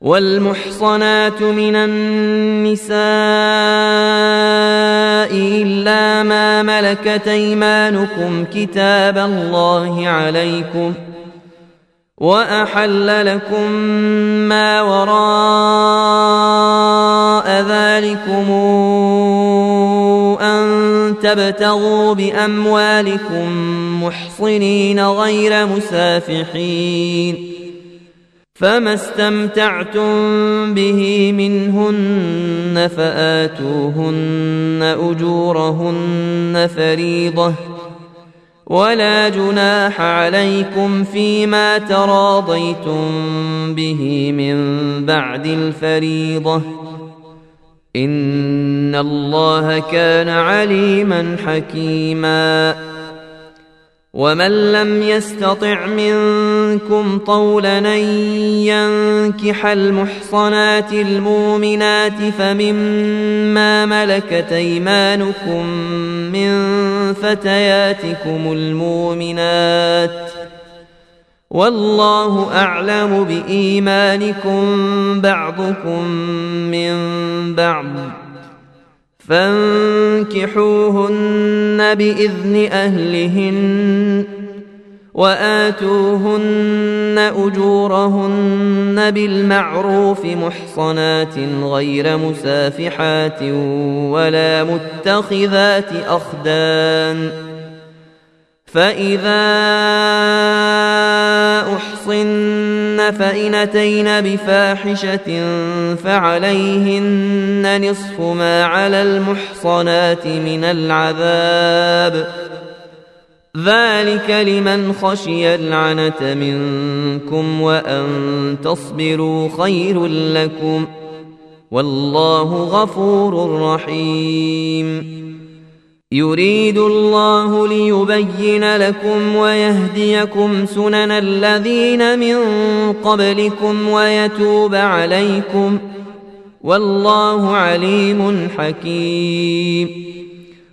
والمحصنات من النساء إلا ما ملكت أيمانكم كتاب الله عليكم وأحل لكم ما وراء ذلكم أن تبتغوا بأموالكم محصنين غير مسافحين فما استمتعتم به منهن فآتوهن أجورهن فريضة ولا جناح عليكم فيما تراضيتم به من بعد الفريضة إن الله كان عليما حكيما ومن لم يستطع منكم طولا أن ينكح المحصنات المؤمنات فمما ملكت أيمانكم من فتياتكم المؤمنات والله أعلم بإيمانكم بعضكم من بعض فانكحوهن بإذن أهلهن وآتوهن أجورهن بالمعروف محصنات غير مسافحات ولا متخذات أخدان فإذا أحصن فإن أتين بفاحشة فعليهن نصف ما على المحصنات من العذاب ذلك لمن خشي العنة منكم وأن تصبروا خير لكم والله غفور رحيم يريد الله ليبين لكم ويهديكم سنن الذين من قبلكم ويتوب عليكم والله عليم حكيم